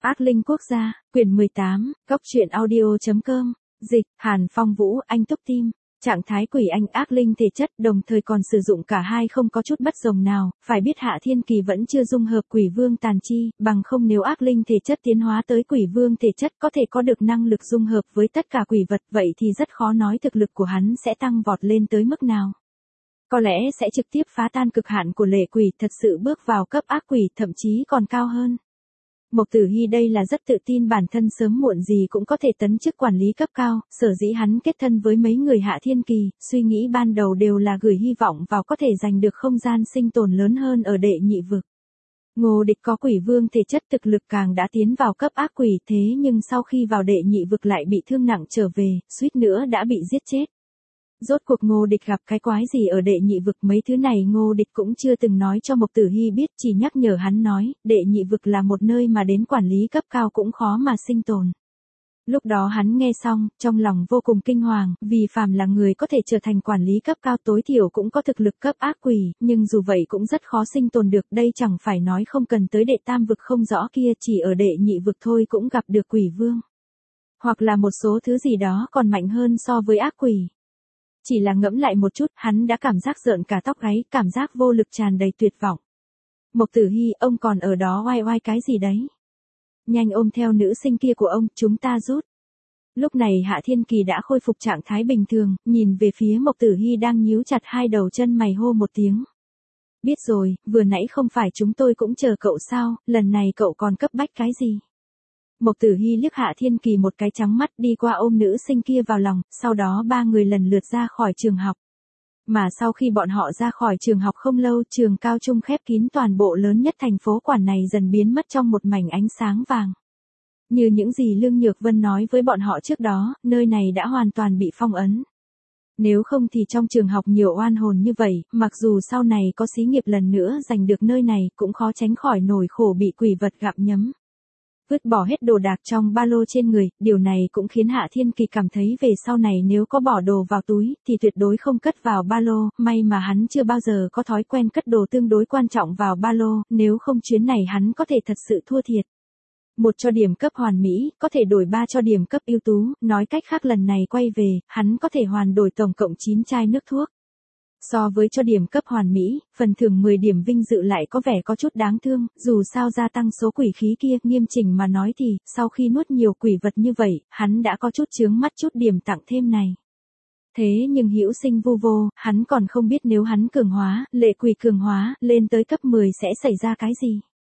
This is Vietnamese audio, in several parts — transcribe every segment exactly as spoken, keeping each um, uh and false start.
Ác linh quốc gia, quyển mười tám, góc truyện audio.com, dịch, Hàn Phong Vũ, anh Túc Tim, trạng thái quỷ anh ác linh thể chất đồng thời còn sử dụng cả hai không có chút bất đồng nào, phải biết Hạ Thiên Kỳ vẫn chưa dung hợp quỷ vương tàn chi, bằng không nếu ác linh thể chất tiến hóa tới quỷ vương thể chất có thể có được năng lực dung hợp với tất cả quỷ vật vậy thì rất khó nói thực lực của hắn sẽ tăng vọt lên tới mức nào. Có lẽ sẽ trực tiếp phá tan cực hạn của lệ quỷ thật sự bước vào cấp ác quỷ thậm chí còn cao hơn. Mộc Tử Hy đây là rất tự tin bản thân sớm muộn gì cũng có thể tấn chức quản lý cấp cao, sở dĩ hắn kết thân với mấy người Hạ Thiên Kỳ, suy nghĩ ban đầu đều là gửi hy vọng vào có thể giành được không gian sinh tồn lớn hơn ở đệ nhị vực. Ngô Địch có quỷ vương thể chất thực lực càng đã tiến vào cấp ác quỷ thế nhưng sau khi vào đệ nhị vực lại bị thương nặng trở về, suýt nữa đã bị giết chết. Rốt cuộc Ngô Địch gặp cái quái gì ở đệ nhị vực mấy thứ này Ngô Địch cũng chưa từng nói cho Mộc Tử Hy biết chỉ nhắc nhở hắn nói, đệ nhị vực là một nơi mà đến quản lý cấp cao cũng khó mà sinh tồn. Lúc đó hắn nghe xong, trong lòng vô cùng kinh hoàng, vì phàm là người có thể trở thành quản lý cấp cao tối thiểu cũng có thực lực cấp ác quỷ, nhưng dù vậy cũng rất khó sinh tồn được đây chẳng phải nói không cần tới đệ tam vực không rõ kia chỉ ở đệ nhị vực thôi cũng gặp được quỷ vương. Hoặc là một số thứ gì đó còn mạnh hơn so với ác quỷ. Chỉ là ngẫm lại một chút, hắn đã cảm giác rợn cả tóc gáy, cảm giác vô lực tràn đầy tuyệt vọng. Mộc Tử Hy, ông còn ở đó oai oai cái gì đấy? Nhanh ôm theo nữ sinh kia của ông, chúng ta rút. Lúc này Hạ Thiên Kỳ đã khôi phục trạng thái bình thường, nhìn về phía Mộc Tử Hy đang nhíu chặt hai đầu chân mày hô một tiếng. Biết rồi, vừa nãy không phải chúng tôi cũng chờ cậu sao, lần này cậu còn cấp bách cái gì? Mộc Tử Hy liếc Hạ Thiên Kỳ một cái trắng mắt đi qua ôm nữ sinh kia vào lòng, sau đó ba người lần lượt ra khỏi trường học. Mà sau khi bọn họ ra khỏi trường học không lâu, trường cao trung khép kín toàn bộ lớn nhất thành phố Quản này dần biến mất trong một mảnh ánh sáng vàng. Như những gì Lương Nhược Vân nói với bọn họ trước đó, nơi này đã hoàn toàn bị phong ấn. Nếu không thì trong trường học nhiều oan hồn như vậy, mặc dù sau này có xí nghiệp lần nữa giành được nơi này cũng khó tránh khỏi nỗi khổ bị quỷ vật gặm nhấm. Vứt bỏ hết đồ đạc trong ba lô trên người, điều này cũng khiến Hạ Thiên Kỳ cảm thấy về sau này nếu có bỏ đồ vào túi, thì tuyệt đối không cất vào ba lô, may mà hắn chưa bao giờ có thói quen cất đồ tương đối quan trọng vào ba lô, nếu không chuyến này hắn có thể thật sự thua thiệt. Một cho điểm cấp hoàn mỹ, có thể đổi ba cho điểm cấp ưu tú, nói cách khác lần này quay về, hắn có thể hoàn đổi tổng cộng chín chai nước thuốc. So với cho điểm cấp hoàn mỹ, phần thưởng mười điểm vinh dự lại có vẻ có chút đáng thương, dù sao gia tăng số quỷ khí kia, nghiêm chỉnh mà nói thì, sau khi nuốt nhiều quỷ vật như vậy, hắn đã có chút chướng mắt chút điểm tặng thêm này. Thế nhưng hữu sinh vu vô, hắn còn không biết nếu hắn cường hóa, lệ quỷ cường hóa, lên tới cấp mười sẽ xảy ra cái gì.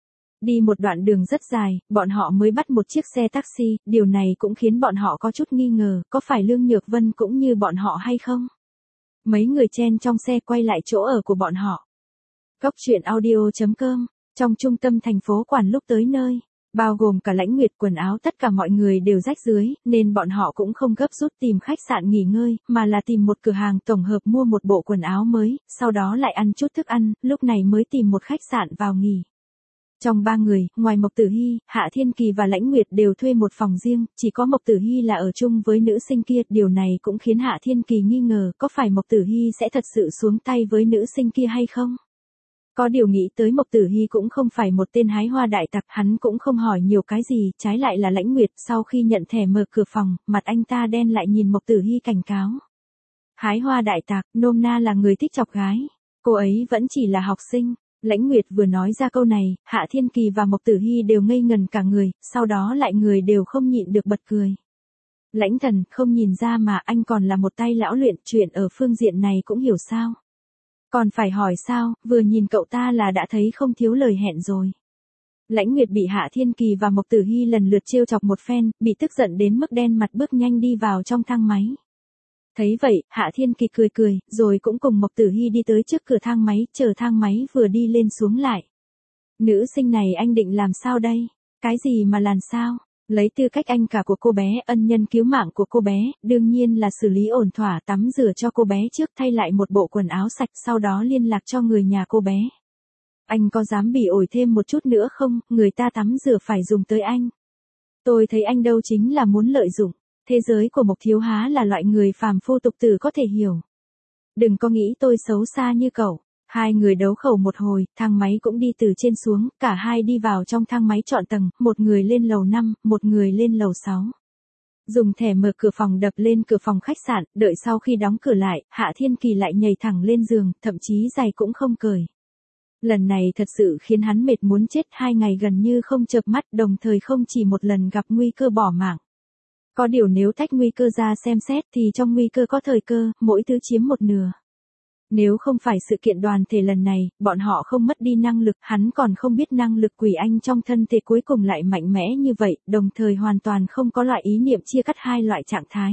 Đi một đoạn đường rất dài, bọn họ mới bắt một chiếc xe taxi, điều này cũng khiến bọn họ có chút nghi ngờ, có phải Lương Nhược Vân cũng như bọn họ hay không? Mấy người chen trong xe quay lại chỗ ở của bọn họ. Góc truyện audio.com, trong trung tâm thành phố Quản lúc tới nơi, bao gồm cả Lãnh Nguyệt quần áo tất cả mọi người đều rách dưới, nên bọn họ cũng không gấp rút tìm khách sạn nghỉ ngơi, mà là tìm một cửa hàng tổng hợp mua một bộ quần áo mới, sau đó lại ăn chút thức ăn, lúc này mới tìm một khách sạn vào nghỉ. Trong ba người, ngoài Mộc Tử Hy, Hạ Thiên Kỳ và Lãnh Nguyệt đều thuê một phòng riêng, chỉ có Mộc Tử Hy là ở chung với nữ sinh kia, điều này cũng khiến Hạ Thiên Kỳ nghi ngờ có phải Mộc Tử Hy sẽ thật sự xuống tay với nữ sinh kia hay không. Có điều nghĩ tới Mộc Tử Hy cũng không phải một tên hái hoa đại tặc, hắn cũng không hỏi nhiều cái gì, trái lại là Lãnh Nguyệt, sau khi nhận thẻ mở cửa phòng, mặt anh ta đen lại nhìn Mộc Tử Hy cảnh cáo. Hái hoa đại tặc, nôm na là người thích chọc gái, cô ấy vẫn chỉ là học sinh. Lãnh Nguyệt vừa nói ra câu này, Hạ Thiên Kỳ và Mộc Tử Hy đều ngây ngần cả người, sau đó lại người đều không nhịn được bật cười. Lãnh Thần, không nhìn ra mà anh còn là một tay lão luyện, chuyện ở phương diện này cũng hiểu sao. Còn phải hỏi sao, vừa nhìn cậu ta là đã thấy không thiếu lời hẹn rồi. Lãnh Nguyệt bị Hạ Thiên Kỳ và Mộc Tử Hy lần lượt trêu chọc một phen, bị tức giận đến mức đen mặt bước nhanh đi vào trong thang máy. Thấy vậy, Hạ Thiên Kỳ cười cười, rồi cũng cùng Mộc Tử Hy đi tới trước cửa thang máy, chờ thang máy vừa đi lên xuống lại. Nữ sinh này anh định làm sao đây? Cái gì mà làm sao? Lấy tư cách anh cả của cô bé, ân nhân cứu mạng của cô bé, đương nhiên là xử lý ổn thỏa tắm rửa cho cô bé trước, thay lại một bộ quần áo sạch, sau đó liên lạc cho người nhà cô bé. Anh có dám bỉ ổi thêm một chút nữa không, người ta tắm rửa phải dùng tới anh. Tôi thấy anh đâu chính là muốn lợi dụng. Thế giới của Mộc Thiếu há là loại người phàm phu tục tử có thể hiểu. Đừng có nghĩ tôi xấu xa như cậu. Hai người đấu khẩu một hồi, thang máy cũng đi từ trên xuống, cả hai đi vào trong thang máy chọn tầng, một người lên lầu năm, một người lên lầu sáu. Dùng thẻ mở cửa phòng đập lên cửa phòng khách sạn, đợi sau khi đóng cửa lại, Hạ Thiên Kỳ lại nhảy thẳng lên giường, thậm chí giày cũng không cởi. Lần này thật sự khiến hắn mệt muốn chết, hai ngày gần như không chợp mắt, đồng thời không chỉ một lần gặp nguy cơ bỏ mạng. Có điều nếu tách nguy cơ ra xem xét thì trong nguy cơ có thời cơ, mỗi thứ chiếm một nửa. Nếu không phải sự kiện đoàn thể lần này, bọn họ không mất đi năng lực, hắn còn không biết năng lực quỷ anh trong thân thể cuối cùng lại mạnh mẽ như vậy, đồng thời hoàn toàn không có loại ý niệm chia cắt hai loại trạng thái.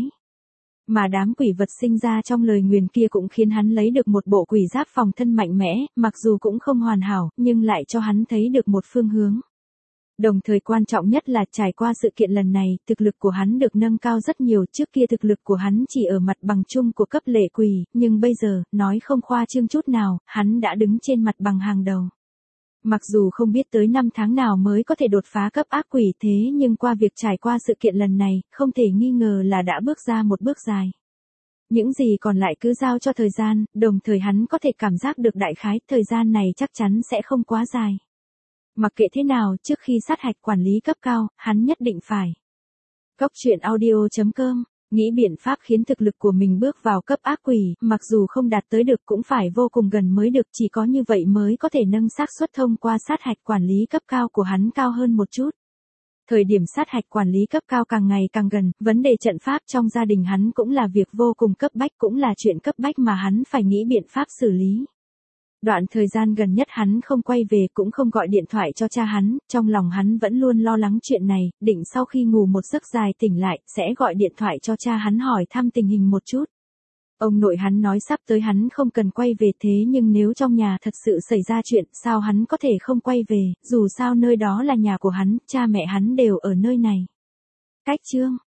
Mà đám quỷ vật sinh ra trong lời nguyền kia cũng khiến hắn lấy được một bộ quỷ giáp phòng thân mạnh mẽ, mặc dù cũng không hoàn hảo, nhưng lại cho hắn thấy được một phương hướng. Đồng thời quan trọng nhất là trải qua sự kiện lần này, thực lực của hắn được nâng cao rất nhiều, trước kia thực lực của hắn chỉ ở mặt bằng chung của cấp lệ quỷ, nhưng bây giờ, nói không khoa trương chút nào, hắn đã đứng trên mặt bằng hàng đầu. Mặc dù không biết tới năm tháng nào mới có thể đột phá cấp ác quỷ thế nhưng qua việc trải qua sự kiện lần này, không thể nghi ngờ là đã bước ra một bước dài. Những gì còn lại cứ giao cho thời gian, đồng thời hắn có thể cảm giác được đại khái, thời gian này chắc chắn sẽ không quá dài. Mặc kệ thế nào, trước khi sát hạch quản lý cấp cao, hắn nhất định phải. Cốc truyện audio chấm com, nghĩ biện pháp khiến thực lực của mình bước vào cấp ác quỷ, mặc dù không đạt tới được cũng phải vô cùng gần mới được, chỉ có như vậy mới có thể nâng xác suất thông qua sát hạch quản lý cấp cao của hắn cao hơn một chút. Thời điểm sát hạch quản lý cấp cao càng ngày càng gần, vấn đề trận pháp trong gia đình hắn cũng là việc vô cùng cấp bách, cũng là chuyện cấp bách mà hắn phải nghĩ biện pháp xử lý. Đoạn thời gian gần nhất hắn không quay về cũng không gọi điện thoại cho cha hắn, trong lòng hắn vẫn luôn lo lắng chuyện này, định sau khi ngủ một giấc dài tỉnh lại, sẽ gọi điện thoại cho cha hắn hỏi thăm tình hình một chút. Ông nội hắn nói sắp tới hắn không cần quay về thế nhưng nếu trong nhà thật sự xảy ra chuyện, sao hắn có thể không quay về, dù sao nơi đó là nhà của hắn, cha mẹ hắn đều ở nơi này. Cách chương